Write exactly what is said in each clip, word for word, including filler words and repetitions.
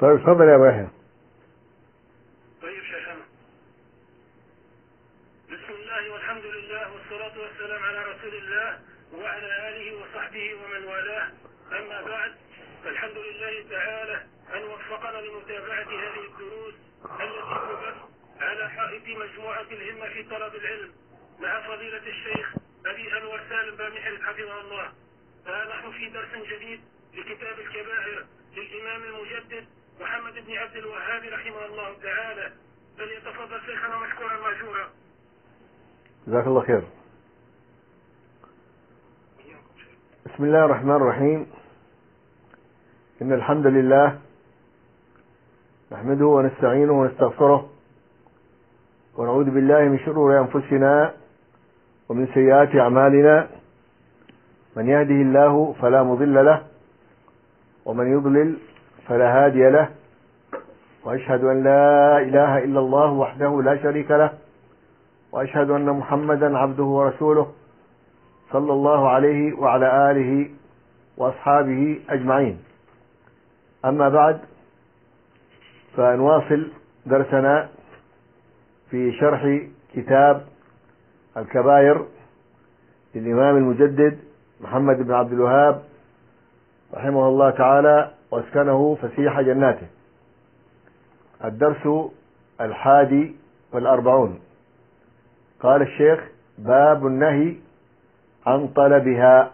طيب تفضل يا ابو يحيى. طيب شيخنا، بسم الله والحمد لله والصلاة والسلام على رسول الله وعلى آله وصحبه ومن والاه، أما بعد، فالحمد لله تعالى أن وفقنا لمتابعة هذه الدروس التي تبث على حائط مجموعة الهمة في طلب العلم مع فضيلة الشيخ أبي أنور سالم بامحرز حفظه الله. فنحن في درس جديد لكتاب الكبائر للإمام المجدد محمد بن عبد الوهاب رحمه الله تعالى، فليتفضل شيخنا مشكورا ماجورا. جزاك الله خير. بسم الله الرحمن الرحيم. إن الحمد لله نحمده ونستعينه ونستغفره ونعوذ بالله من شرور أنفسنا ومن سيئات أعمالنا، من يهده الله فلا مضل له ومن يضلل فلا هادي له، وأشهد أن لا إله إلا الله وحده لا شريك له، وأشهد أن محمدا عبده ورسوله صلى الله عليه وعلى آله وأصحابه أجمعين. أما بعد، فنواصل درسنا في شرح كتاب الكبائر للإمام المجدد محمد بن عبد الوهاب رحمه الله تعالى واسكنه فسيح جناته. الدرس الحادي والأربعون. قال الشيخ: باب النهي عن طلبها.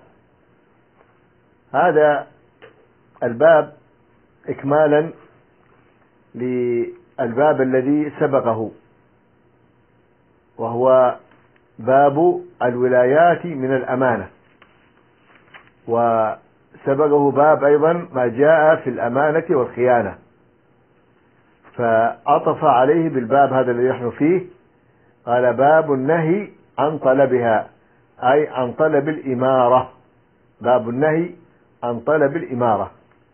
هذا الباب إكمالا للباب الذي سبقه، وهو باب الولايات من الأمانة، وسبقه باب أيضا ما جاء في الأمانة والخيانة، فعطف عليه بالباب هذا الذي نحن فيه. قال: باب النهي عن طلبها، أي عن طلب الإمارة. باب النهي عن طلب الإمارة.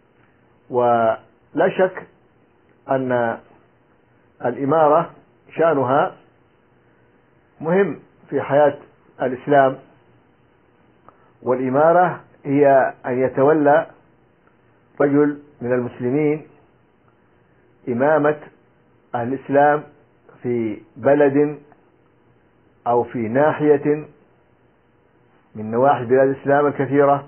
ولا شك أن الإمارة شأنها مهم في حياة الإسلام، والإمارة هي أن يتولى رجل من المسلمين إمامة أهل الإسلام في بلد أو في ناحية من نواحي بلاد الإسلام الكثيرة،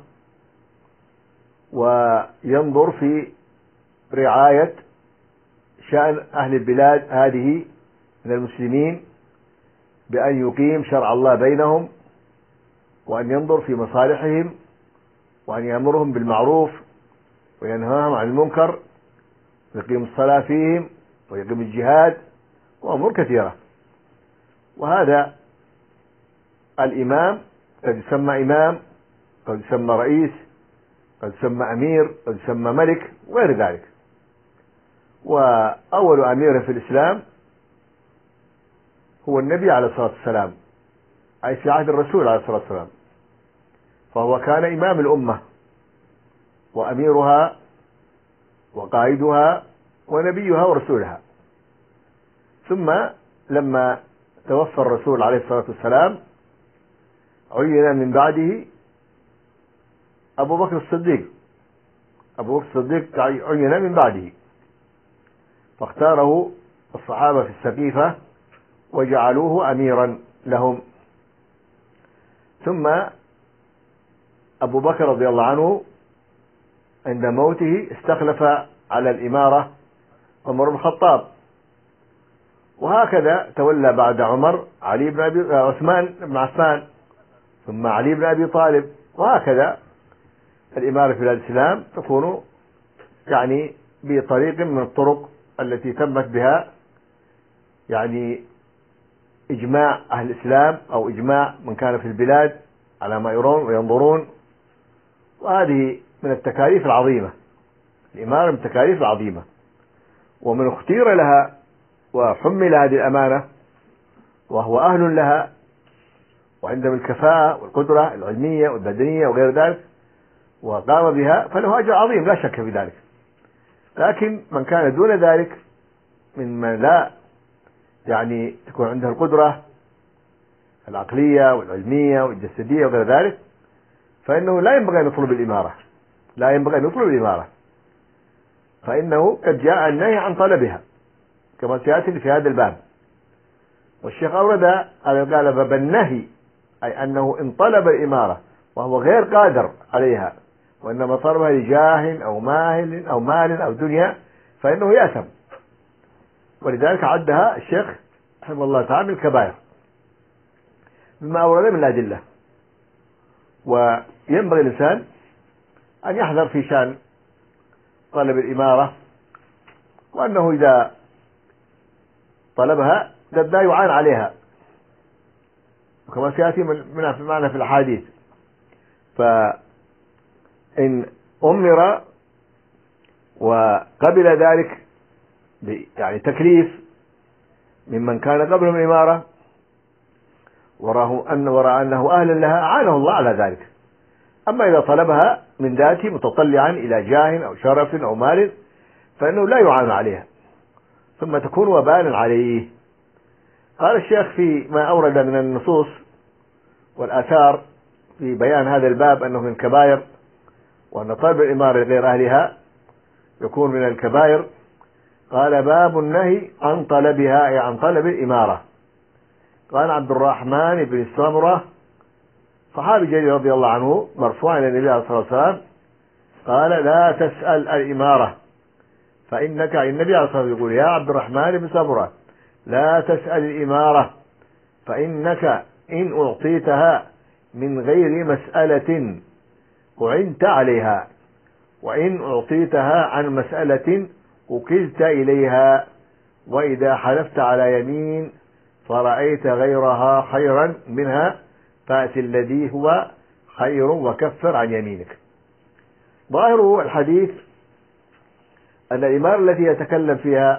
وينظر في رعاية شأن أهل البلاد هذه من المسلمين بأن يقيم شرع الله بينهم، وأن ينظر في مصالحهم، وأن يأمرهم بالمعروف وينهاهم عن المنكر، ويقيم الصلاة فيهم، ويقيم الجهاد، وأمور كثيرة. وهذا الإمام قد يسمى إمام، قد يسمى رئيس، قد يسمى أمير، قد يسمى ملك، وغير ذلك. وأول أمير في الإسلام هو النبي عليه الصلاة والسلام، أي في عهد الرسول عليه الصلاة والسلام، فهو كان إمام الأمة وأميرها وقائدها ونبيها ورسولها. ثم لما توفى الرسول عليه الصلاة والسلام عين من بعده أبو بكر الصديق. أبو بكر الصديق عين من بعده، فاختاره الصحابة في السقيفة وجعلوه أميرا لهم. ثم أبو بكر رضي الله عنه عند موته استخلف على الإمارة عمر بن الخطاب، وهكذا تولى بعد عمر علي بن أبي عثمان بن عفان، ثم علي بن أبي طالب، وهكذا الإمارة في بلاد الإسلام تكون يعني بطريق من الطرق التي تمت بها يعني إجماع أهل الإسلام أو إجماع من كان في البلاد على ما يرون وينظرون. وهذه من التكاليف العظيمة، الإمارة من التكاليف العظيمة، ومن اختير لها وحمل هذه الأمانة وهو أهل لها وعنده الكفاءة والقدرة العلمية والبدنية وغير ذلك وقام بها، فله أجر عظيم لا شك في ذلك. لكن من كان دون ذلك ممن لا يعني تكون عنده القدرة العقلية والعلمية والجسدية وغير ذلك، فإنه لا ينبغي أن يطلب الإمارة، لا ينبغي أن يطلب الإمارة. فإنه قد جاء النهي عن طلبها كما سيأتي في هذا الباب. والشيخ أورد قال فبالنهي أي أنه إن طلب الإمارة وهو غير قادر عليها وإنما طلبها لجاه أو مال أو مال أو دنيا فإنه يأثم، ولذلك عدها الشيخ رحمه الله تعالى من الكبائر بما أورد من الأدلة. وينبغي الإنسان أن يحذر في شأن طلب الإمارة، وأنه إذا طلبها قد لا يعان عليها وكما سيأتي من معنا في الأحاديث. فإن أمر وقبل ذلك يعني تكليف ممن كان قبلهم الإمارة وراه أن ورأى أنه أهلا لها أعانه الله على ذلك. أما إذا طلبها من ذاته متطلعا إلى جاه أو شرف أو مال فإنه لا يعان عليها ثم تكون وبالا عليه. قال الشيخ في ما أورد من النصوص والآثار في بيان هذا الباب أنه من الكبائر، وأن طلب الإمارة غير أهلها يكون من الكبائر. قال باب النهي عن طلبها أي عن طلب الإمارة. قال عبد الرحمن بن سمرة صحابي جليل رضي الله عنه مرفوعا إلى النبي عليه الصلاة والسلام قال لا تسأل الإمارة فإنك، النبي عليه الصلاة والسلام يقول يا عبد الرحمن بن سمرة لا تسأل الإمارة فإنك إن أعطيتها من غير مسألة أعنت عليها، وإن أعطيتها عن مسألة وكلت إليها، وإذا حلفت على يمين فرأيت غيرها خيرا منها فأت الذي هو خير وكفر عن يمينك. ظاهره الحديث أن الإمارة التي يتكلم فيها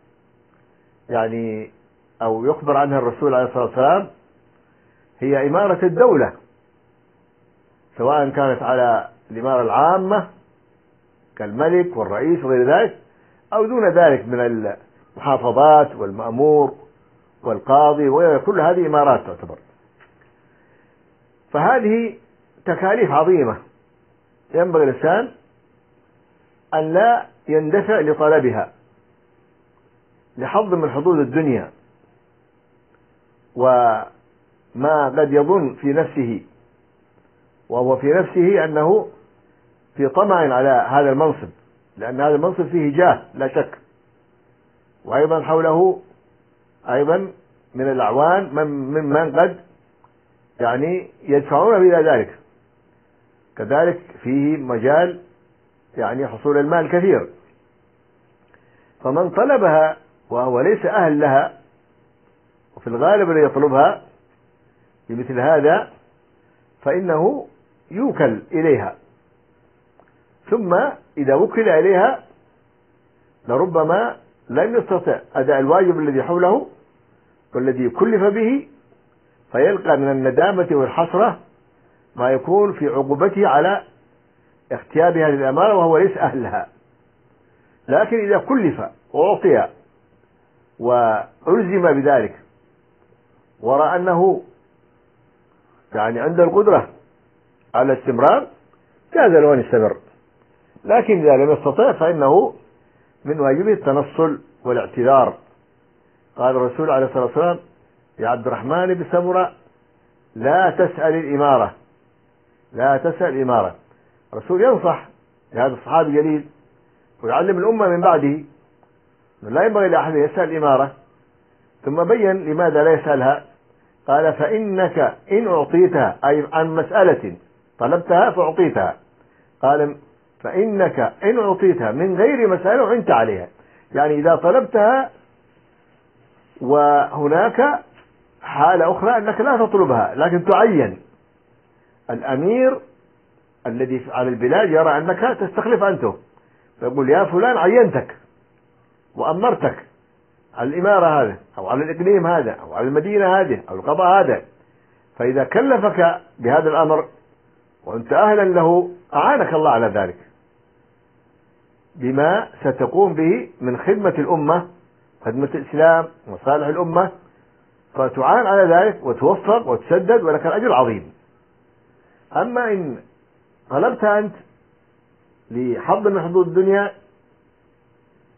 يعني أو يخبر عنها الرسول عليه الصلاة والسلام هي إمارة الدولة، سواء كانت على الإمارة العامة كالملك والرئيس وغير ذلك أو دون ذلك من المحافظات والمأمور والقاضي وكل هذه إمارات تعتبر. فهذه تكاليف عظيمة ينبغي الإنسان أن لا يندفع لطلبها لحظ من حظوظ الدنيا وما قد يظن في نفسه وهو في نفسه أنه في طمع على هذا المنصب، لأن هذا المنصب فيه جاه لا شك، وأيضا حوله أيضا من الأعوان ممن قد يعني يدفعون إلى ذلك، كذلك فيه مجال يعني حصول المال كثير. فمن طلبها وهو ليس أهل لها، وفي الغالب الذي يطلبها بمثل هذا فإنه يوكل إليها، ثم إذا وكل إليها لربما لم يستطع أداء الواجب الذي حوله والذي كلف به، فيلقى من الندامة والحسرة ما يكون في عقوبته على اغتياب هذه الأمانة وهو ليس أهلها. لكن إذا كلف وأعطي وألزم بذلك ورأى أنه يعني عنده القدرة على الاستمرار جاز له أن يستمر، لكن إذا لم يستطع فإنه من واجبه التنصل والاعتذار. قال الرسول عليه الصلاة والسلام يا عبد الرحمن بن سمرة لا تسأل الإمارة، لا تسأل الإمارة. الرسول ينصح لهذا الصحابي الجليل ويعلم الأمة من بعده لا ينبغي لأحد يسأل الإمارة، ثم بين لماذا لا يسألها. قال فإنك إن أعطيتها أي عن مسألة طلبتها فأعطيتها، قال فإنك إن أعطيتها من غير مسألة أعنت عليها، يعني إذا طلبتها وهناك حالة أخرى أنك لا تطلبها لكن تعين، الأمير الذي على البلاد يرى أنك تستخلف أنته فيقول يا فلان عينتك وأمرتك على الإمارة هذه أو على الإقليم هذا أو على المدينة هذه أو القضاء هذا، فإذا كلفك بهذا الأمر وأنت أهلا له أعانك الله على ذلك بما ستقوم به من خدمة الأمة، خدمة الإسلام ومصالح الأمة، فتعان على ذلك وتوفق وتسدد ولك الأجر عظيم. أما إن طلبت أنت لحظ من حظوظ الدنيا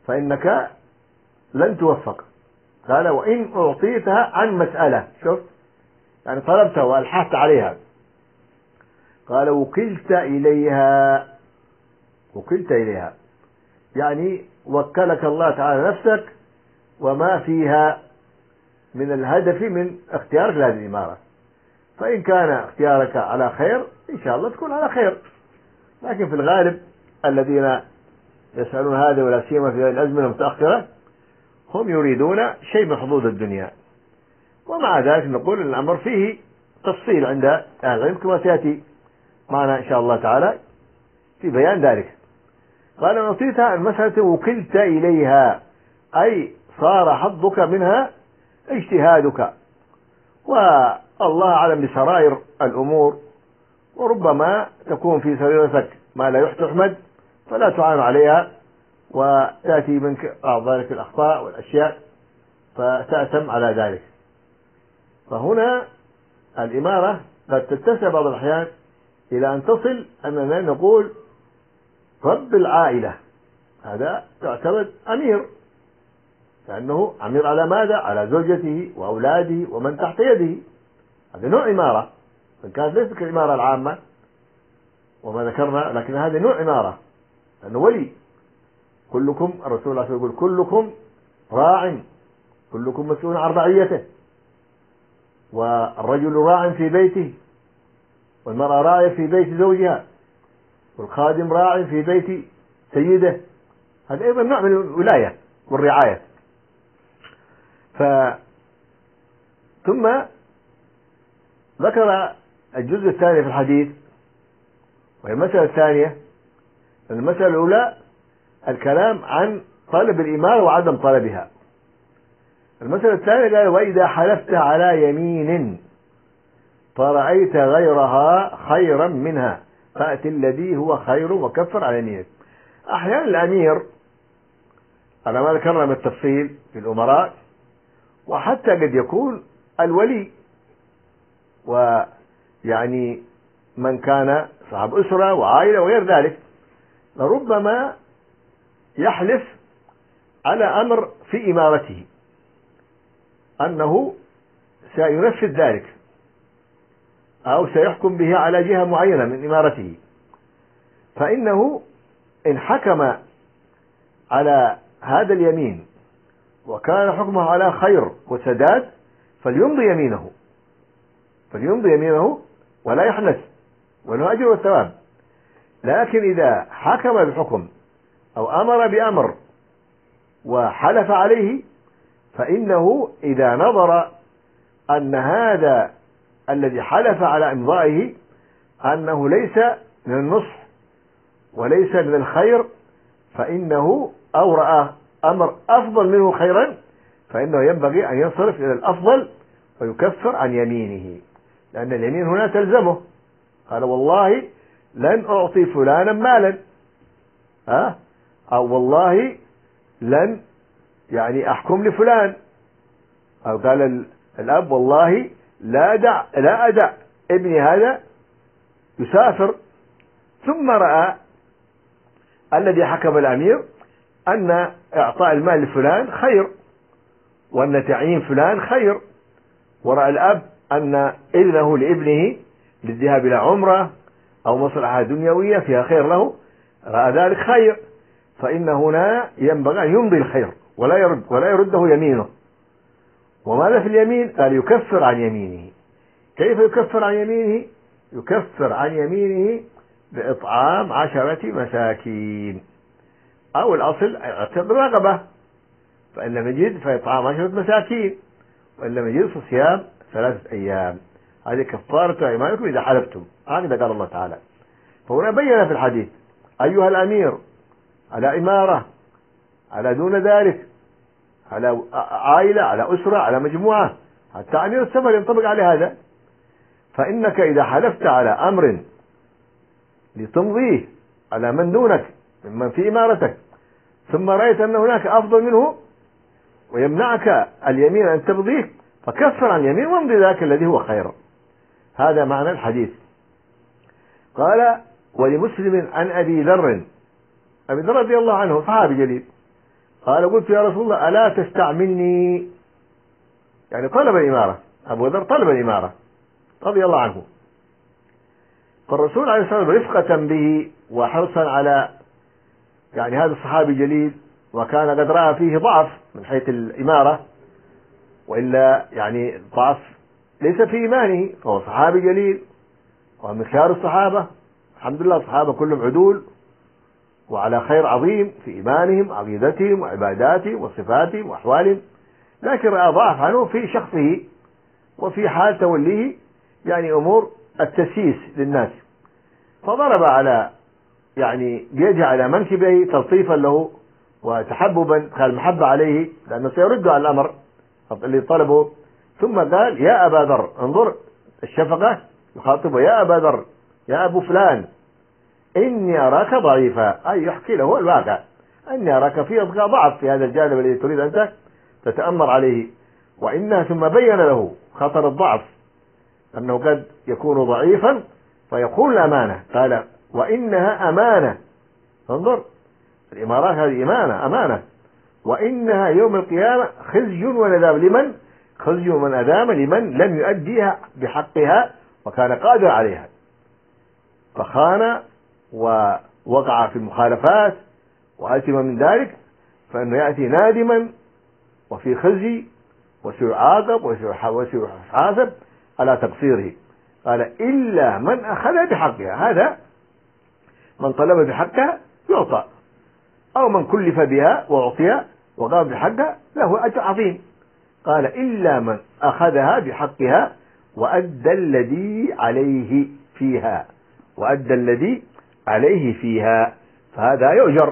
فإنك لن توفق. قال وإن أعطيتها عن مسألة، شوف يعني طلبتها وألححت عليها، قال وكلت إليها، وكلت إليها يعني وكلك الله تعالى نفسك وما فيها من الهدف من اختيارك لهذه الإمارة. فإن كان اختيارك على خير إن شاء الله تكون على خير، لكن في الغالب الذين يسألون هذا ولا سيما في الأزمنة المتأخرة هم يريدون شيء من حظوظ الدنيا. ومع ذلك نقول أن الأمر فيه تفصيل عند أهل العلم كما سيأتي معنا إن شاء الله تعالى في بيان ذلك. قال نعطيتها المسألة وكلت إليها، أي صار حظك منها اجتهادك، والله أعلم بسرائر الأمور، وربما تكون في سريرتك ما لا يحمد فلا تعان عليها وتأتي منك بعض ذلك الأخطاء والأشياء فتأثم على ذلك. فهنا الإمارة قد تتسع بعض الأحيان إلى أن تصل أننا نقول رب العائلة هذا تعتبر أمير، لأنه أمير على ماذا؟ على زوجته وأولاده ومن تحت يده. هذا نوع إمارة، إن كانت ليست كالإمارة العامة وما ذكرنا، لكن هذا نوع إمارة لأنه ولي. كلكم الرسول الله يقول كلكم راع كلكم مسؤول عن رعيته، والرجل راع في بيته، والمرأة راعية في بيت زوجها، والخادم راع في بيت سيده. هذا أيضا نوع من الولاية والرعاية. ف ثم ذكر الجزء الثاني في الحديث، وهي المسألة الثانية. المسألة الأولى الكلام عن طلب الإمارة وعدم طلبها. المسألة الثانية قال وإذا حلفت على يمين فرأيت غيرها خيرا منها فأت الذي هو خير وكفر على يمينك. أحيانا الأمير على ما ذكرنا من التفصيل في الأمراء، وحتى قد يكون الولي، ويعني من كان صاحب أسرة وعائلة وغير ذلك، لربما يحلف على أمر في إمارته أنه سينفذ ذلك أو سيحكم به على جهة معينة من إمارته، فإنه إن حكم على هذا اليمين وكان حكمه على خير وسداد فليمضي يمينه فليمضي يمينه ولا يحنث وله أجر والثواب. لكن إذا حكم بحكم أو أمر بأمر وحلف عليه فإنه إذا نظر أن هذا الذي حلف على إمضائه أنه ليس من النصح وليس من الخير، فإنه أو رأى أمر أفضل منه خيرا فإنه ينبغي أن ينصرف إلى الأفضل ويكفر عن يمينه، لأن اليمين هنا تلزمه. قال والله لن أعطي فلانا مالا، ها أو والله لن يعني أحكم لفلان، أو قال الأب والله لا أدع لا أدع ابني هذا يسافر، ثم رأى الذي حكم الأمير أن إعطاء المال لفلان خير وأن تعيين فلان خير، ورأى الأب أن إذنه لابنه للذهاب إلى عمرة أو مصلحة دنيوية فيها خير له، رأى ذلك خير، فإن هنا ينبغي أن يمضي الخير ولا يرد ولا يرده يمينه. وماذا في اليمين؟ قال يكفر عن يمينه. كيف يكفر عن يمينه؟ يكفر عن يمينه بإطعام عشرة مساكين، أو الأصل اعتق رقبة، فإن لم يجد فإطعام عشرة مساكين، وإن لم يجد فصيام ثلاثة أيام. هذه كفارة أيمانكم إذا حلفتم، هكذا قال الله تعالى. فهنا بين في الحديث أيها الأمير على إمارة، على دون ذلك، على عائلة، على أسرة، على مجموعة، حتى أمير السفر ينطبق عليه هذا. فإنك إذا حلفت على أمر لتمضيه على من دونك ممن في إمارتك ثم رأيت أن هناك أفضل منه ويمنعك اليمين أن تمضيه فكفر عن اليمين وامضي ذاك الذي هو خير. هذا معنى الحديث. قال ولمسلم عن أبي ذر، أبي ذر رضي الله عنه صحابي جليل، قال قلت يا رسول الله ألا تستعملني، يعني طلب الإمارة، أبو ذر طلب الإمارة رضي الله عنه. فالرسول عليه الصلاة والسلام رفقة به وحرصا على يعني هذا الصحابي الجليل، وكان قد رأى فيه ضعف من حيث الإمارة، وإلا يعني ضعف ليس في إيمانه، فهو صحابي جليل ومن خيار الصحابة، الحمد لله الصحابة كلهم عدول وعلى خير عظيم في إيمانهم عقيدتهم وعباداتهم وصفاتهم وأحوالهم، لكن رأى ضعف عنه في شخصه وفي حال توليه يعني أمور التسييس للناس، فضرب على يعني بيده على منكبه تلطيفا له وتحببا، قال المحبة عليه لأنه سيرد على الأمر اللي طلبه، ثم قال يا أبا ذر، انظر الشفقة، يخاطبه يا أبا ذر يا أبو فلان إني أراك ضعيفا، أي يحكي له الواقع أني أراك في ضعف في هذا الجانب الذي تريد أنت تتأمر عليه، وإنها ثم بين له خطر الضعف أنه قد يكون ضعيفا فيقول الأمانة، قال وإنها أمانة، انظر الإمارات هذه إمانة أمانة، وإنها يوم القيامة خزي وندام، لمن؟ خزي من أدام لمن لم يؤديها بحقها وكان قادر عليها، فخان ووقع في المخالفات وأثم من ذلك، فإنه يأتي نادما وفي خزي وسيعاقب وسيحاسب على تقصيره. قال إلا من أخذ بحقها، هذا من طلب بحقها يعطى، أو من كلف بها وأعطيها وقام بحقها له أجر عظيم. قال إلا من أخذها بحقها وأدى الذي عليه فيها، وأدى الذي عليه فيها، فهذا يؤجر.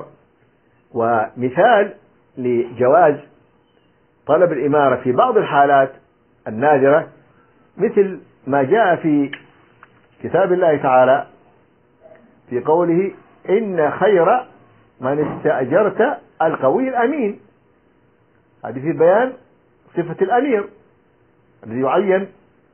ومثال لجواز طلب الإمارة في بعض الحالات النادرة مثل ما جاء في كتاب الله تعالى في قوله إن خير من استأجرت القوي الأمين، هذه في بيان صفة الأمير الذي يعين.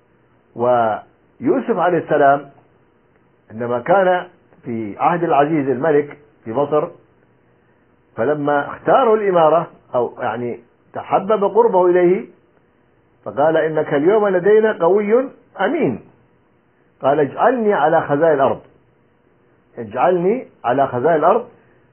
ويوسف عليه السلام عندما كان في عهد العزيز الملك في مصر، فلما اختاروا الإمارة أو يعني تحبب قربه إليه فقال إنك اليوم لدينا قوي أمين، قال اجعلني على خزائن الأرض، اجعلني على خزائن الأرض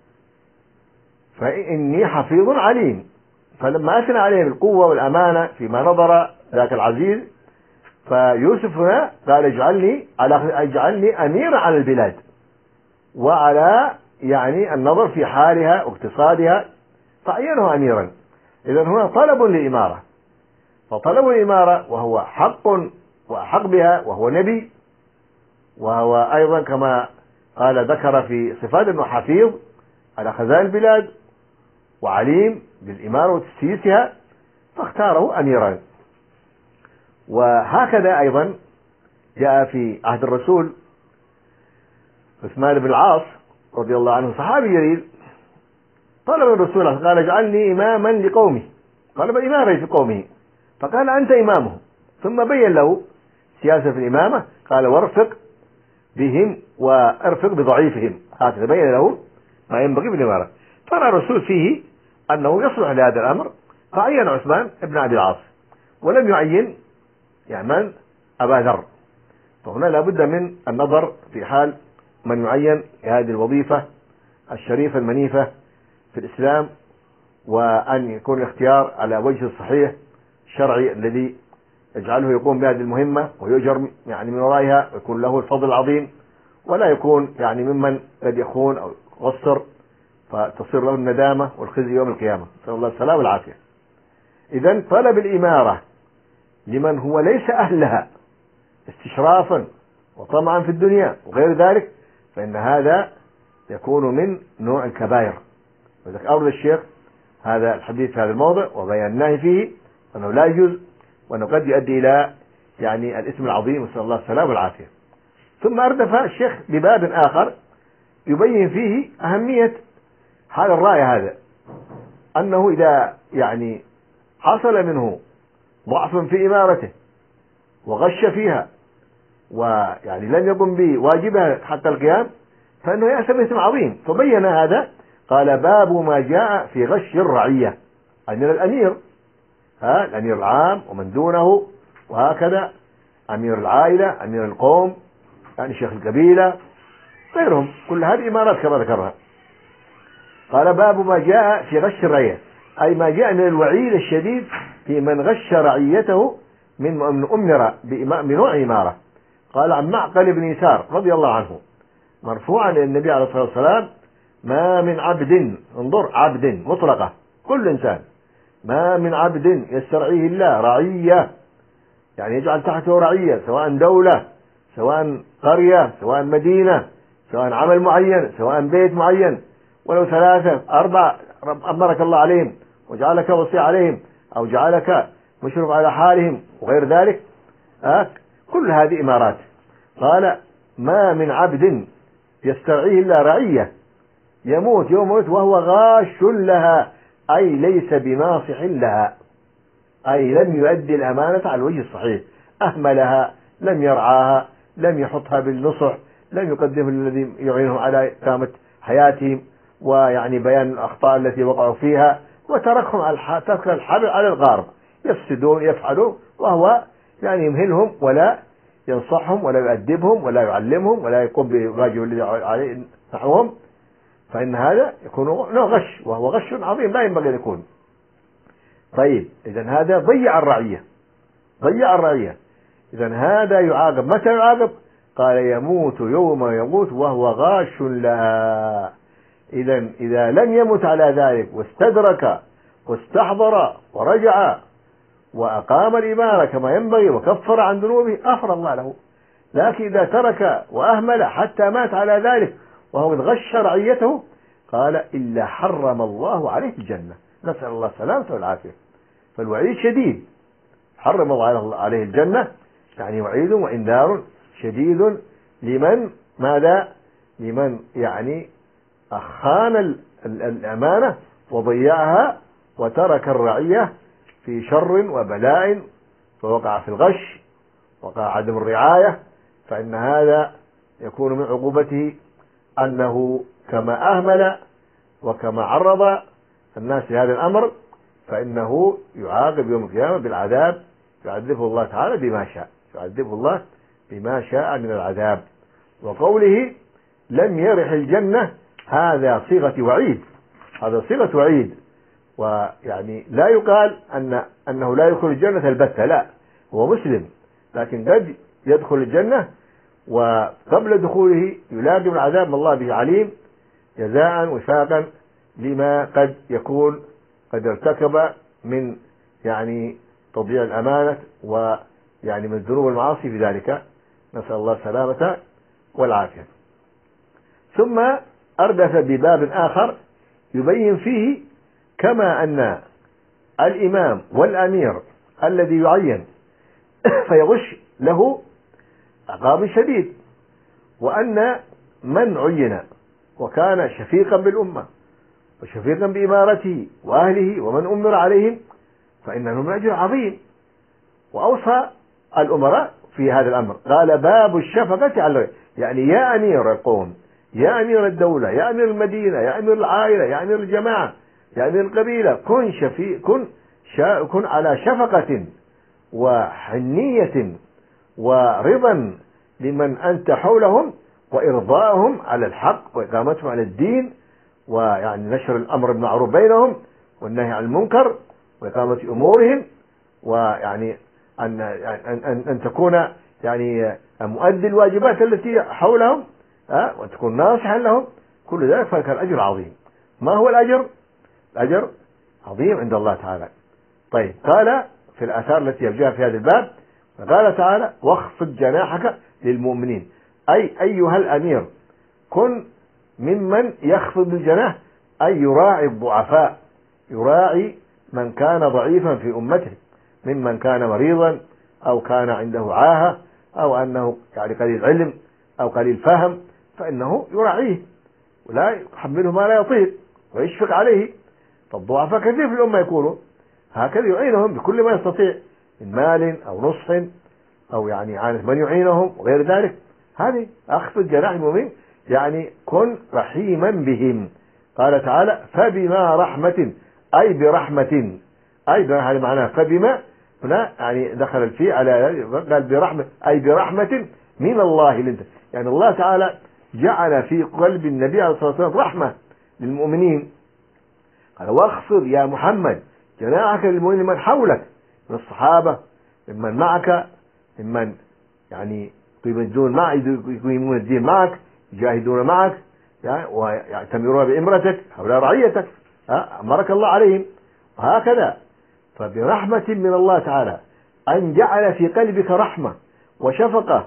فإني حفيظ عليم. فلما أثنى عليه بالقوة والأمانة فيما نظر ذاك العزيز، فيوسف هنا قال اجعلني على اجعلني أميرا على البلاد وعلى يعني النظر في حالها واقتصادها، فعينه أميرا. إذن هنا طلب للإمارة، فطلب الإمارة وهو حق وأحق بها، وهو نبي، وهو أيضا كما قال ذكر في صفات أنه حفيظ على خزائن البلاد وعليم بالإمارة وتسييسها، فاختاره أميرا. وهكذا أيضا جاء في عهد الرسول عثمان بن العاص رضي الله عنه صحابي جليل، طلب الرسول قال اجعلني إماما لقومي، طلب إمامة في قومه، فقال أنت إمامه، ثم بين له سياسة في الإمامة، قال وارفق بهم وارفق بضعيفهم، هكذا بين له ما ينبغي بالإمارة. فرأى الرسول فيه أنه يصلح لهذا الأمر، فعين عثمان بن أبي العاص ولم يعين يعني من أبا ذر. فهنا لابد من النظر في حال من يعين هذه الوظيفة الشريفة المنيفة في الإسلام، وأن يكون الاختيار على وجه الصحيح الشرعي الذي يجعله يقوم بهذه المهمة ويؤجر يعني من ورائها، ويكون له الفضل العظيم، ولا يكون يعني ممن قد يخون أو يقصر فتصير له الندامة والخزي يوم القيامة، نسأل الله السلامة والعافية. إذن طلب الإمارة لمن هو ليس أهلها استشرافا وطمعا في الدنيا وغير ذلك، فإن هذا يكون من نوع الكبائر. وذلك أورد الشيخ هذا الحديث في هذا الموضع وبيناه فيه أنه لا يجوز، وأنه قد يؤدي إلى يعني الاسم العظيم، نسأل الله السلامة والعافية. ثم أردف الشيخ بباب آخر يبين فيه أهمية هذا الرأي هذا، أنه إذا يعني حصل منه ضعف في إمارته وغش فيها ويعني لم يقم بواجبها حتى القيام، فإنه يأثم اسم عظيم. فبين هذا قال باب ما جاء في غش الرعية، أي من الأمير، ها الأمير العام ومن دونه وهكذا، أمير العائلة، أمير القوم، يعني شيخ القبيلة، غيرهم، كل هذه إمارات كما ذكرها. قال باب ما جاء في غش الرعية، أي ما جاء من الوعيد الشديد في من غش رعيته من من أمر بنوع إمارة. قال عن معقل بن يسار رضي الله عنه مرفوعا إلى النبي عليه الصلاة والسلام: ما من عبد، انظر، عبد مطلقة، كل إنسان، ما من عبد يسترعيه الله رعية، يعني يجعل تحته رعية، سواء دولة، سواء قرية، سواء مدينة، سواء عمل معين، سواء بيت معين، ولو ثلاثة أربعة أمرك الله عليهم وجعلك وصي عليهم، أو جعلك مشرف على حالهم وغير ذلك، أه؟ كل هذه إمارات. قال ما من عبد يسترعيه الله رعية يموت يوم موت وهو غاش لها، أي ليس بناصح لها، أي لم يؤدي الأمانة على الوجه الصحيح، أهملها، لم يرعاها، لم يحطها بالنصح، لم يقدم الذي يعينهم على إقامة حياتهم ويعني بيان الأخطاء التي وقعوا فيها، وتركهم على ترك الحبل على الغارب، يفسدون يفعلون، وهو يعني يمهلهم ولا ينصحهم ولا يؤدبهم ولا يعلمهم ولا يقوم بواجب الذي عليه نحوهم، فإن هذا يكون له غش، وهو غش عظيم لا ينبغي أن يكون. طيب إذا هذا ضيع الرعية، ضيع الرعية، إذا هذا يعاقب. متى يعاقب؟ قال يموت يوم يموت وهو غاش لها. إذا إذا لم يمت على ذلك واستدرك واستحضر ورجع وأقام الإمارة كما ينبغي وكفر عن ذنوبه أغفر الله له. لكن إذا ترك وأهمل حتى مات على ذلك وهو غش رعيته، قال إلا حرم الله عليه الجنة، نسأل الله السلامة والعافية. فالوعيد شديد، حرم الله عليه الجنة، يعني وعيد وإنذار شديد لمن ماذا؟ لمن يعني أخان الأمانة وضيعها وترك الرعية في شر وبلاء، فوقع في الغش، وقع عدم الرعاية، فإن هذا يكون من عقوبته أنه كما أهمل وكما عرض الناس لهذا الأمر، فإنه يعاقب يوم القيامة بالعذاب، يعذبه الله تعالى بما شاء، يعذبه الله بما شاء من العذاب. وقوله لم يرح الجنة هذا صيغة وعيد، هذا صيغة وعيد، ويعني لا يقال أن أنه لا يدخل الجنة البتة، لا، هو مسلم لكن قد يدخل الجنة وقبل دخوله يلاقي العذاب من الله به عليم، جزاء وفاقا لما قد يكون قد ارتكب من يعني تضييع الأمانة ويعني من الذنوب والمعاصي في ذلك، نسأل الله السلامة والعافية. ثم أردف بباب آخر يبين فيه كما أن الإمام والأمير الذي يعين فيغش له عقاب شديد، وأن من عين وكان شفيقا بالأمة وشفيقا بإمارته وأهله ومن أمر عليهم فإنه من أجر عظيم. وأوصى الأمراء في هذا الأمر، قال باب الشفقة على، يعني يا أمير القوم، يا أمير الدولة، يا أمير المدينة، يا أمير العائلة، يا أمير الجماعة، يا أمير القبيلة، كن شفيق، كن شا كن على شفقة وحنية ورضا لمن أنت حولهم، وإرضاءهم على الحق وإقامتهم على الدين، ويعني نشر الأمر بالمعروف بينهم والنهي عن المنكر وإقامة أمورهم، ويعني أن أن أن تكون يعني مؤدي الواجبات التي حولهم، أه؟ وتكون ناصحا لهم، كل ذلك فكان الأجر عظيم. ما هو الأجر؟ الأجر عظيم عند الله تعالى. طيب قال في الآثار التي يرجعها في هذا الباب، قال تعالى واخفض جناحك للمؤمنين، أي أيها الأمير كن ممن يخفض الجناح، أي يراعي الضعفاء، يراعي من كان ضعيفا في أمته، ممن كان مريضا أو كان عنده عاهة أو أنه يعني قليل علم أو قليل فهم، فإنه يراعيه ولا يحمله ما لا يطيق ويشفق عليه. فالضعفاء كثير في الأمة يكونوا هكذا، يعينهم بكل ما يستطيع من مال أو نصح أو يعني عانة من يعينهم وغير ذلك. هذه أخفض جناح المؤمنين، يعني كن رحيما بهم. قال تعالى فبما رحمة أي برحمة، أي هذا معناه فبما هنا يعني دخل الفي على قال برحمة أي برحمة من الله لنت. يعني الله تعالى جعل في قلب النبي عليه الصلاة والسلام رحمة للمؤمنين. قال واخفض يا محمد جناحك للمؤمنين من حولك من الصحابة ممن معك ممن يعني يقيمون معك يقيمون الدين معك يجاهدون معك ويعتمرون بإمرتك هؤلاء رعيتك أمرك الله عليهم وهكذا. فبرحمة من الله تعالى أن جعل في قلبك رحمة وشفقة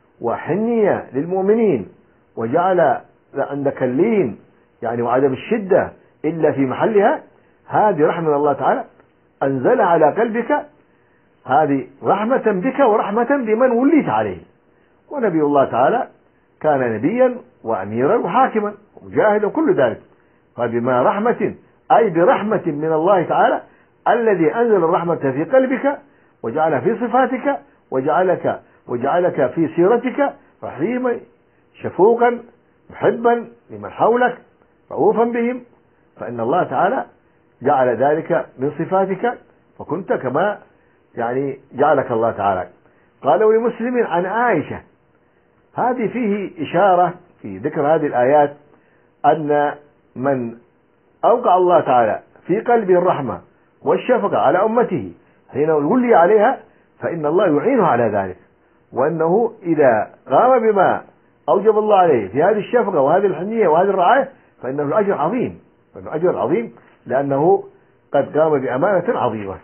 وحنية للمؤمنين وجعل عندك اللين يعني وعدم الشدة إلا في محلها، هذه رحمة من الله تعالى أنزلها على قلبك، هذه رحمة بك ورحمة بمن وليت عليه. ونبي الله تعالى كان نبيا وأميرا وحاكما ومجاهدا وكل ذلك. فبما رحمة أي برحمة من الله تعالى الذي أنزل الرحمة في قلبك وجعلها في صفاتك وجعلك وجعلك في سيرتك رحيما شفوقا محبا لمن حولك رؤوفا بهم، فإن الله تعالى جعل ذلك من صفاتك فكنت كما يعني جعلك الله تعالى. قال ولمسلم عن عائشة، هذه فيه إشارة في ذكر هذه الآيات أن من أوقع الله تعالى في قلبه الرحمة والشفقة على أمته حين يولي عليها فإن الله يعينه على ذلك، وأنه إذا قام بما أوجب الله عليه في هذه الشفقة وهذه الحنية وهذه الرعاية فإنه الأجر عظيم، فإنه أجر عظيم لأنه قد قام بأمانة عظيمة.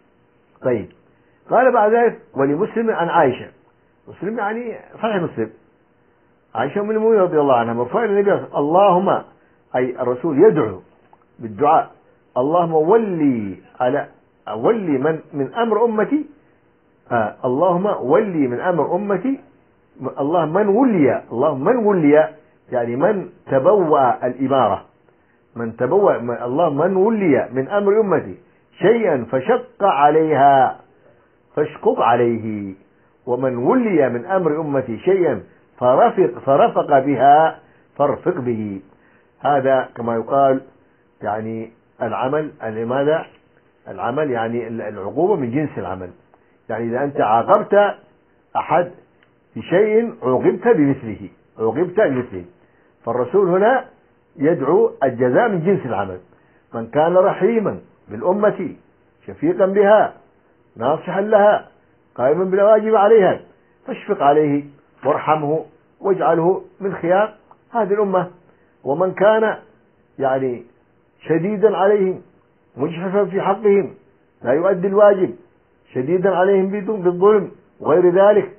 طيب قال بعد ذلك ولمسلم عن عائشة، مسلم يعني صحيح مسلم، عائشة من المؤمنين رضي الله عنها مرفوع إلى النبي اللهم أي الرسول يدعو بالدعاء اللهم ولي على ولي من من أمر أمتي آه اللهم ولي من أمر أمتي اللهم من ولي اللهم من ولي يعني من تبوأ الإمارة من تبوأ اللهم من ولي من أمر أمتي شيئا فشق عليها فاشقق عليه، ومن ولي من أمر أمتي شيئا فرفق فرفق بها فارفق به. هذا كما يقال يعني العمل لماذا العمل يعني العقوبة من جنس العمل، يعني إذا أنت عاقبت أحد بشيء عوقبت بمثله عوقبت بمثله. فالرسول هنا يدعو الجزاء من جنس العمل، من كان رحيما بالأمة شفيقا بها ناصحا لها قائما بالواجب عليها فاشفق عليه وارحمه واجعله من خيار هذه الأمة. ومن كان يعني شديدا عليهم مجحفا في حقهم لا يؤدي الواجب شديدا عليهم بالظلم وغير ذلك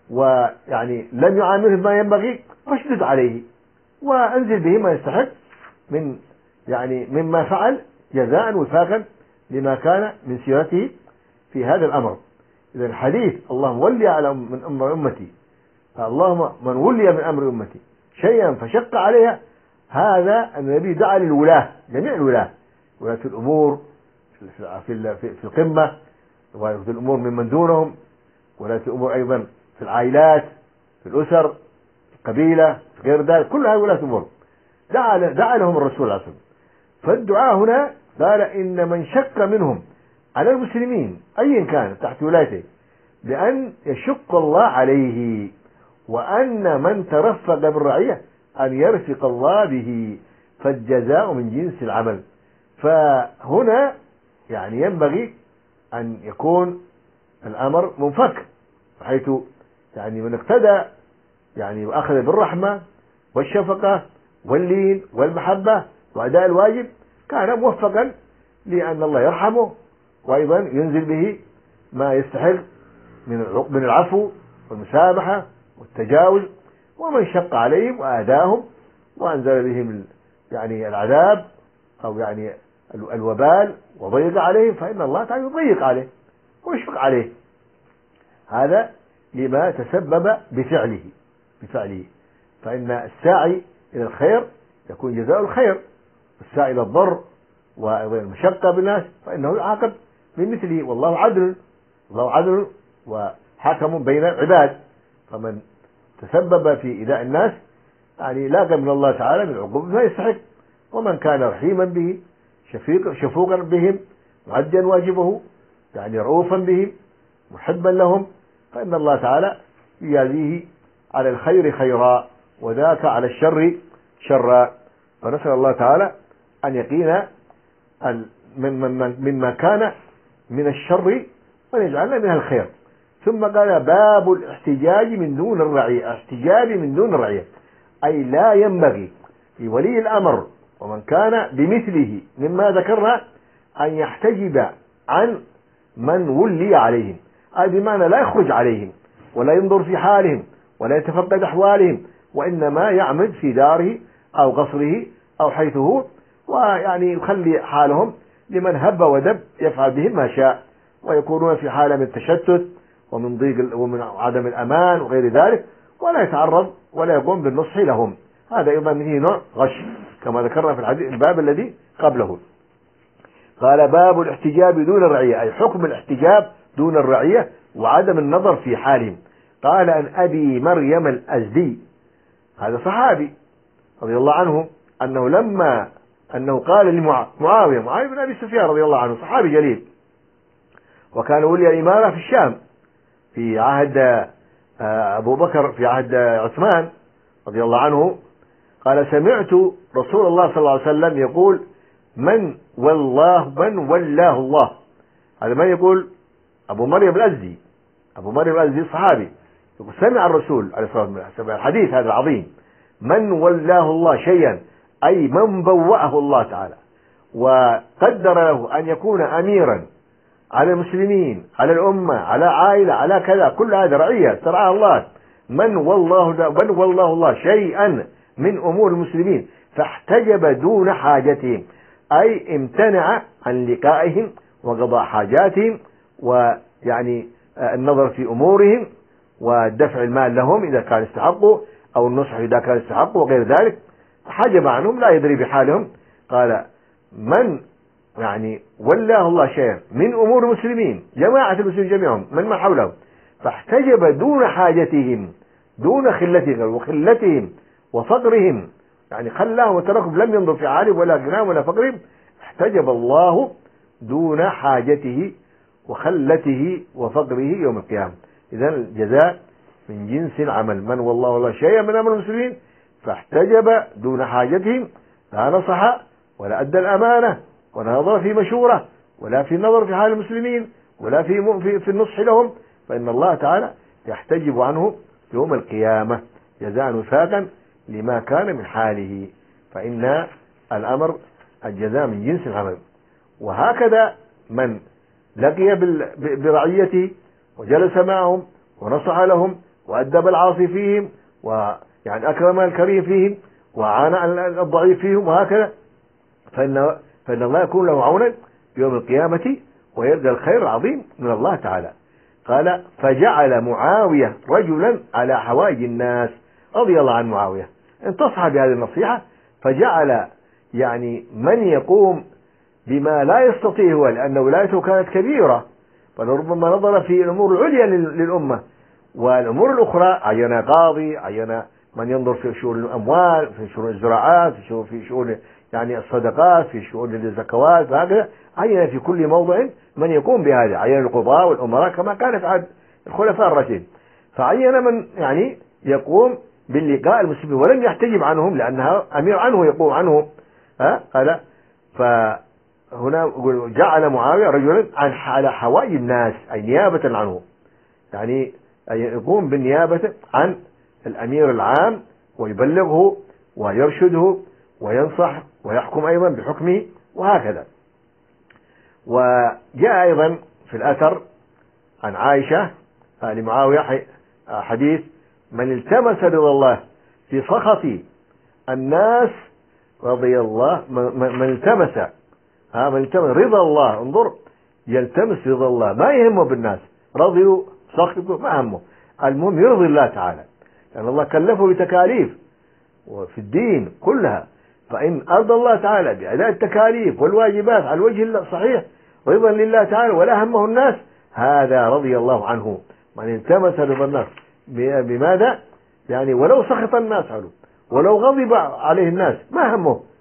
ويعني لم يعامله ما ينبغي فاشدد عليه وأنزل به ما يستحق من يعني مما فعل جزاء وفاقا لما كان من سيرته في هذا الأمر. إذا الحديث اللهم ولي على من أمر أمتي اللهم من ولي من أمر أمتي شيئا فشق عليها، هذا النبي دعا للولاة جميع الولاة ولاة الأمور في في القمة ولاة الأمور ممن دونهم ولاة الأمور أيضا في العائلات في الأسر في القبيلة في غير ذلك كل هذه ولاة أمور دعا دعا لهم الرسول صلى الله عليه وسلم. فالدعاء هنا قال إن من شك منهم على المسلمين أيا كان تحت ولايته بأن يشق الله عليه، وأن من ترفق بالرعية أن يرفق الله به فالجزاء من جنس العمل. فهنا يعني ينبغي أن يكون الأمر منفك بحيث يعني من اقتدى يعني وأخذ بالرحمة والشفقة واللين والمحبة وأداء الواجب كان موفقا لأن الله يرحمه وأيضا ينزل به ما يستحق من العفو والمسامحة والتجاوز. ومن شق عليهم وآذاهم وأنزل بهم يعني العذاب أو يعني الوبال وضيق عليهم فإن الله تعالى يضيق عليه ويشفق عليه، هذا لما تسبب بفعله بفعله. فإن الساعي إلى الخير يكون جزاء الخير، والساعي إلى الضر والمشقة بالناس فإنه يعاقب بمثله، والله عدل الله عدل وحكم بين العباد. فمن تسبب في إيذاء الناس يعني لاقى من الله تعالى من عقوبة ما يستحق، ومن كان رحيما به شفيق شفوقا بهم مؤديا واجبه يعني رؤوفا بهم محبا لهم، فإن الله تعالى يجازيه على الخير خيرا وذاك على الشر شرا. فنسأل الله تعالى أن يقينا مما كان من الشر وأن يجعلنا منها الخير. ثم قال باب الاحتجاج من دون الرعية، احتجاج من دون الرعية أي لا ينبغي لولي الأمر ومن كان بمثله مما ذكرنا أن يحتجب عن من ولي عليهم، أي بمعنى لا يخرج عليهم ولا ينظر في حالهم ولا يتفقد أحوالهم، وإنما يعمد في داره أو قصره أو حيث هو، ويعني يخلي حالهم لمن هب ودب يفعل بهم ما شاء، ويكونون في حالة من التشتت ومن ضيق ومن عدم الأمان وغير ذلك، ولا يتعرض ولا يقوم بالنصح لهم. هذا أيضا منه نوع غش كما ذكرنا في الحديث الباب الذي قبله. قال باب الاحتجاب دون الرعية أي حكم الاحتجاب دون الرعية وعدم النظر في حالهم. قال عن أبي مريم الأزدي، هذا صحابي رضي الله عنه، أنه لما أنه قال لمعاوية معاوية بن أبي سفيان رضي الله عنه صحابي جليل، وكان ولي الإمارة في الشام في عهد أبو بكر في عهد عثمان رضي الله عنه. قال سمعت رسول الله صلى الله عليه وسلم يقول من والله من ولاه الله. هذا ما يقول أبو مريم الأزدي، أبو مريم الأزدي صحابي يقول سمع الرسول عليه الصلاة والسلام الحديث هذا العظيم، من ولاه الله شيئا أي من بوأه الله تعالى وقدر له أن يكون أميرا على المسلمين على الأمة على عائلة على كذا، كل هذا رعية ترعاها الله. من والله من والله الله شيئا من أمور المسلمين فاحتجب دون حاجتهم أي امتنع عن لقائهم وقضاء حاجاتهم ويعني النظر في أمورهم ودفع المال لهم إذا كان يستحقوا أو النصح إذا كان يستحقوا وغير ذلك، حجب عنهم لا يدري بحالهم. قال من يعني ولاه الله شيئا من أمور المسلمين جماعة المسلمين جميعهم من ما حولهم فاحتجب دون حاجتهم دون خلتهم وخلتهم وفقرهم، يعني خلاهم وتركهم لم ينظر في حالهم ولا غناهم ولا فقرهم، احتجب الله دون حاجته وخلته وفقره يوم القيامة. إذن الجزاء من جنس العمل. من والله الله شيئا من أمر المسلمين فاحتجب دون حاجتهم لا نصح ولا أدى الأمانة ولا نظر في مشورة ولا في النظر في حال المسلمين ولا في في, في النصح لهم، فإن الله تعالى يحتجب عنه يوم القيامة جزاء وفاقا لما كان من حاله. فإن الأمر الجزاء من جنس العمل. وهكذا من لقي برعيته وجلس معهم ونصح لهم وأدب العاصي فيهم ويعني أكرم الكريم فيهم وعانى الضعيف فيهم وهكذا، فإن, فإن الله يكون له عونا يوم القيامة ويلقى الخير العظيم من الله تعالى. قال فجعل معاوية رجلا على حوائج الناس رضي الله عن معاوية، انتصح بهذه النصيحة فجعل يعني من يقوم بما لا يستطيع هو، لأن ولايته كانت كبيرة فلربما نظر في الأمور العليا للأمة، والأمور الأخرى عين قاضي عين من ينظر في شؤون الأموال في شؤون الزراعات في شؤون, في شؤون يعني الصدقات في شؤون الزكوات وهكذا، عين في كل موضع من يقوم بهذا، عين القضاء والأمراء كما كان في عهد الخلفاء الراشدين، فعين من يعني يقوم باللقاء المسلمين ولم يحتجب عنهم لأنها أمير عنه يقوم عنه. ها هذا فهنا جعل معاوية رجلا على حوائج الناس أي نيابة عنه، يعني يقوم بالنيابة عن الأمير العام ويبلغه ويرشده وينصح ويحكم أيضا بحكمه وهكذا. وجاء أيضا في الأثر عن عائشة لمعاوية حديث من التمس رضا الله في سخط الناس رضي الله من التمس ها من التمس رضا الله، انظر يلتمس رضا الله ما يهمه بالناس رضيوا سخطوا ما همه، المهم يرضي الله تعالى لأن الله كلفه بتكاليف وفي الدين كلها، فإن أرضى الله تعالى بأداء التكاليف والواجبات على الوجه الصحيح رضا لله تعالى ولا همه الناس هذا رضي الله عنه. من التمس رضا الناس بماذا؟ يعني ولو سخط الناس عنه ولو غضب عليه الناس ما همه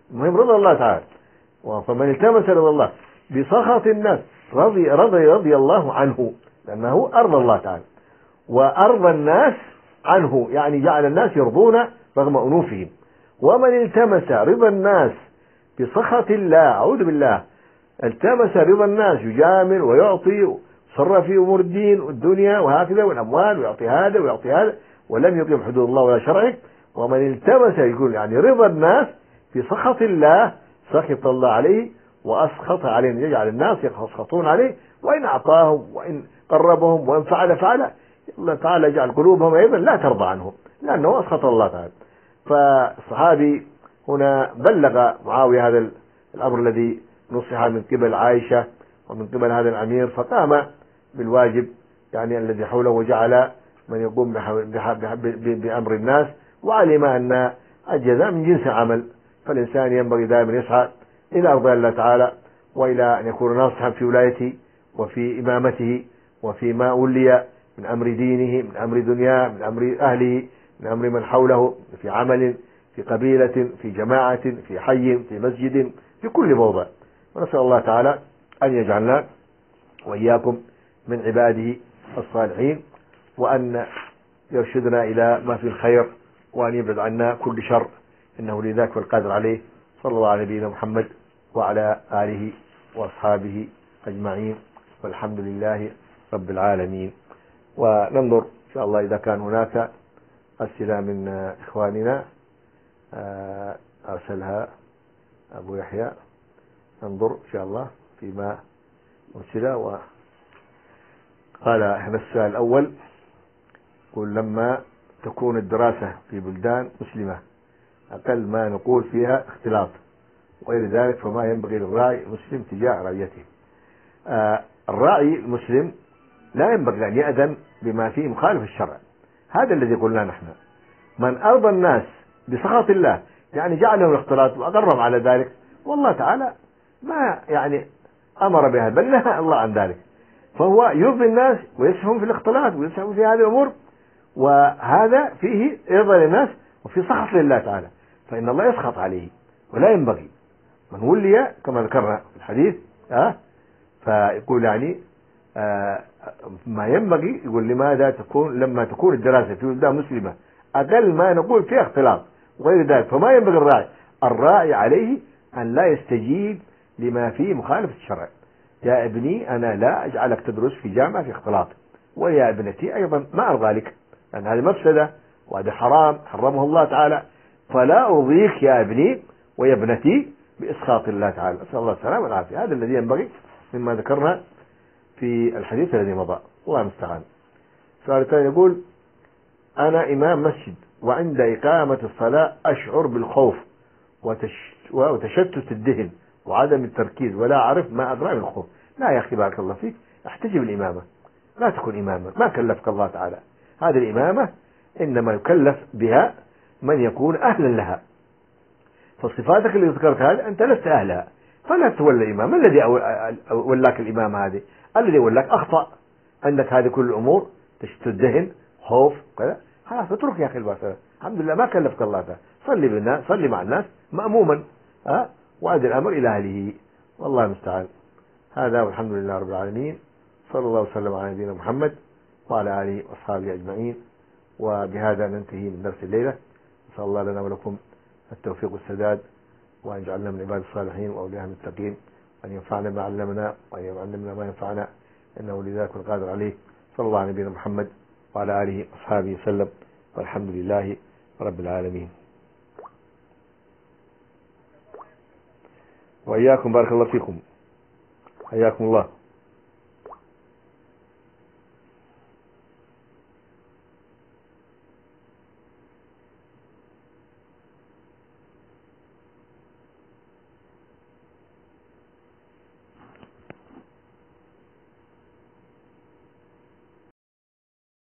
المهم رضا الله تعالى. فمن التمس رضا الله بسخط الناس رضي رضي رضي الله عنه، لأنه أرضى الله تعالى، وأرضى الناس عنه، يعني جعل الناس يرضون رغم أنوفهم. ومن التمس رضا الناس بسخط الله، أعوذ بالله، التمس رضا الناس، يجامل ويعطي، صرف في أمور الدين والدنيا وهكذا والأموال، ويعطي هذا ويعطي هذا، ولم يقيم حدود الله ولا شرعه. ومن التمس، يقول يعني رضا الناس بسخط الله، سخط الله عليه وأسخط عليهم، يجعل الناس يسخطون عليه، وإن أعطاهم وإن قربهم وإن فعل فعل، الله تعالى يجعل قلوبهم أيضا لا ترضى عنهم، لأنه أسخط الله تعالى. فالصحابي هنا بلغ معاوية هذا الأمر الذي نصح من قبل عائشة ومن قبل هذا الأمير، فقام بالواجب يعني الذي حوله، وجعل من يقوم بأمر الناس، وعلم أن الجزاء من جنس عمل، فالإنسان ينبغي دائما يسعى إلى أرضاء الله تعالى، وإلى أن يكون ناصحا في ولايته وفي إمامته وفي ما ولي من أمر دينه، من أمر دنياه، من أمر أهله، من أمر من حوله، في عمل، في قبيلة، في جماعة، في حي، في مسجد، في كل موضع. ونسأل الله تعالى أن يجعلنا وإياكم من عباده الصالحين، وأن يرشدنا إلى ما في الخير، وأن يبعد عنا كل شر، إنه لذاك والقادر عليه. صلى الله على نبينا محمد وعلى آله وأصحابه أجمعين، والحمد لله رب العالمين. وننظر إن شاء الله إذا كان هناك أسئلة من إخواننا أرسلها أبو يحيى، ننظر إن شاء الله فيما أرسل. وقال هذا السؤال الأول، يقول لما تكون الدراسة في بلدان مسلمة أقل ما نقول فيها اختلاط وغير ذلك، فما ينبغي للراعي المسلم تجاه رعيته؟ آه الراعي المسلم لا ينبغي أن يأذن بما فيه مخالف الشرع، هذا الذي قلنا نحن. من أرضى الناس بسخط الله، يعني جعلهم الاختلاط وأقرهم على ذلك، والله تعالى ما يعني أمر بها، بل نهى الله عن ذلك، فهو يرضي الناس ويسهم في الاختلاط ويسهم في هذه الأمور، وهذا فيه رضا للناس وفي سخط لله تعالى، فإن الله يسخط عليه ولا ينبغي. من ولي كما ذكرنا في الحديث أه فيقول يعني آه ما ينبغي، يقول لماذا تكون لما تكون الدراسة في بلدان مسلمة أقل ما نقول فيها اختلاط وغير ذلك، فما ينبغي الراعي الراعي عليه أن لا يستجيب لما فيه مخالفة الشرع. يا ابني أنا لا أجعلك تدرس في جامعة في اختلاط، ويا ابنتي أيضا ما أرضى لك، لأن هذه مفسدة وهذا حرام حرمه الله تعالى، فلا أرضيك يا ابني ويا ابنتي بإسخاط الله تعالى. أسأل الله السلامة والعافية. هذا الذي ينبغي مما ذكرنا في الحديث الذي مضى، الله المستعان. السؤال الثاني يقول أنا إمام مسجد، وعند إقامة الصلاة أشعر بالخوف وتش... وتشتت الذهن وعدم التركيز، ولا أعرف ما أدرى من الخوف. لا يا أخي بارك الله فيك، احتجب الإمامة، لا تكون إماما، ما كلفك الله تعالى. هذه الإمامة إنما يكلف بها من يكون أهلا لها، فصفاتك اللي ذكرت هذه أنت لست أهلها، فلا تولى إمام. من الذي ولاك الإمام؟ هذه الذي ولاك أخطأ، عندك هذه كل الأمور، تشتت الذهن، خوف كذا، خلاص اترك يا أخي الباطل. الحمد لله ما كلفك الله تعالى، صلي بالناس، صلي مع الناس مأموما، ها وعد الأمر إلى أهله، والله المستعان. هذا والحمد لله رب العالمين، صلى الله وسلم على نبينا محمد وعلى آله وأصحابه أجمعين. وبهذا ننتهي من درس الليلة. نسأل الله لنا ولكم التوفيق والسداد، وأن يجعلنا من عباد الصالحين وأولياء المتقين، وأن ينفعنا ما علمنا وأن يعلمنا ما ينفعنا، إنه لذاك القادر عليه. صلى الله على نبينا محمد وعلى آله وأصحابه وسلم، والحمد لله رب العالمين. وإياكم، بارك الله فيكم، حياكم الله.